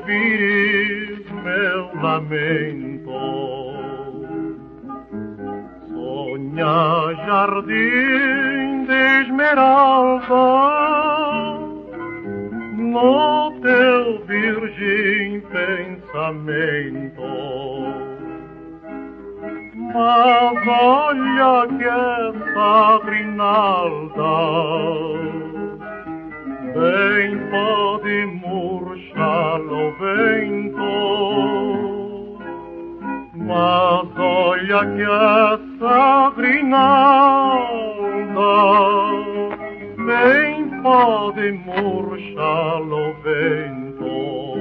ouvires meu lamento. Sonha jardim de esmeralda no teu virgem pensamento. Mas olha que essa grinalda bem pode murchar o vento. Mas olha que essa grinalda bem pode murchar o vento.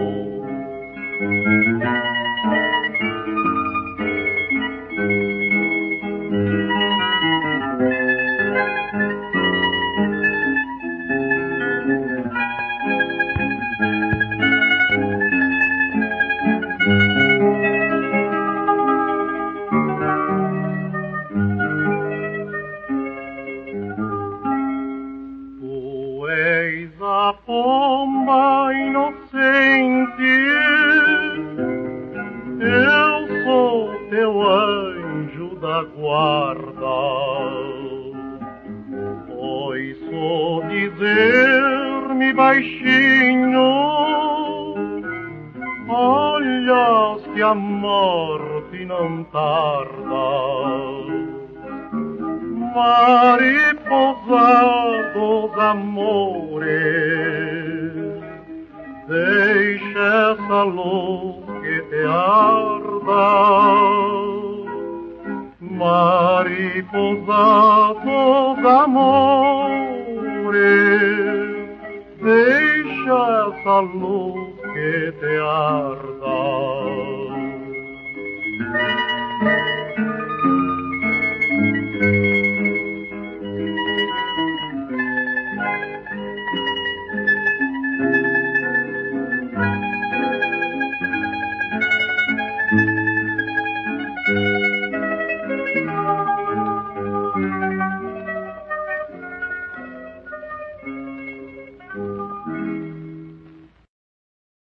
Eis a pomba inocente, eu sou teu anjo da guarda. Ouço dizer-me baixinho, olhas que a morte não tarda. Mariposa dos amores, deixa essa luz que te arda. Mariposa dos amores, deixa essa luz que te arda.